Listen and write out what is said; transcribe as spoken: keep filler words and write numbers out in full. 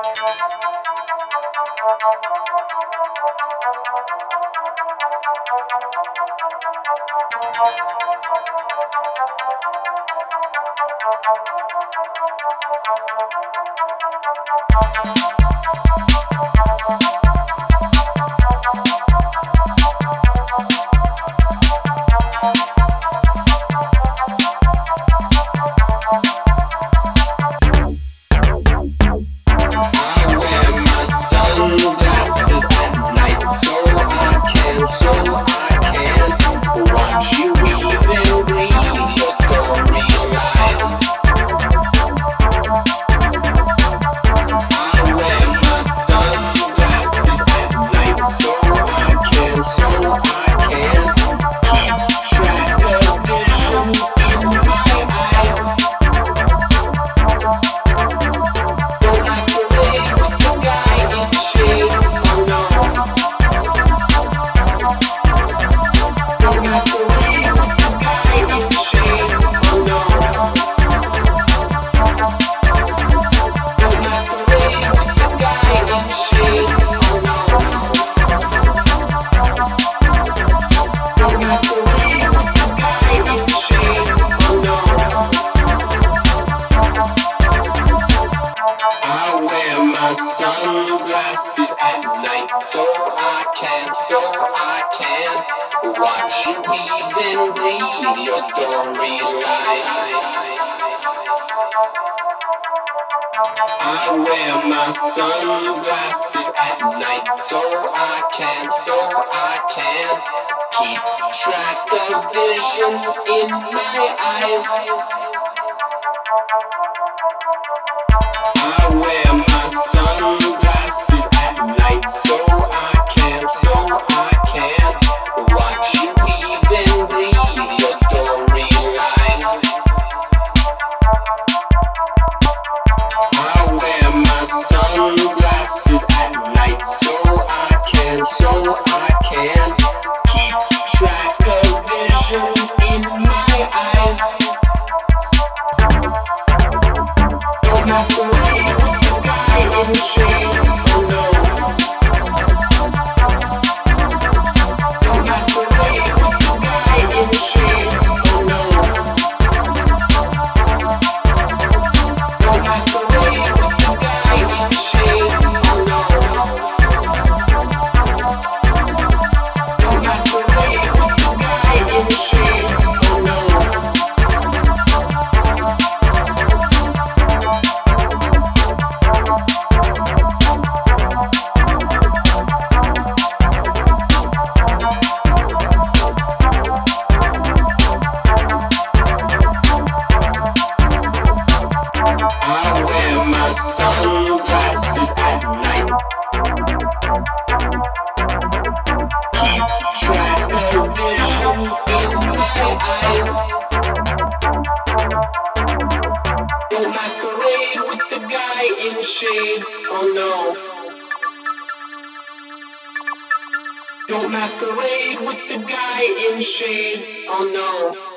Sunglasses at night, so I can, so I can watch you weave and breathe your storylines. I wear my sunglasses at night, so I can, so I can keep track of visions in my eyes. I wear my sunglasses at night, so I can, so I can watch you weave and breathe your storylines. I wear my sunglasses at night, so I can, so I can keep track of visions in my eyes. Don't masquerade with the guy in the shades, oh no. Don't masquerade with the guy in the shades, oh no. Don't masquerade with the guy in the shades, oh no. Don't masquerade with the guy in the shades, oh no. I wear my sunglasses at night. Keep track of visions in my eyes. Don't masquerade with the guy in shades, oh no. Don't masquerade with the guy in shades, oh no.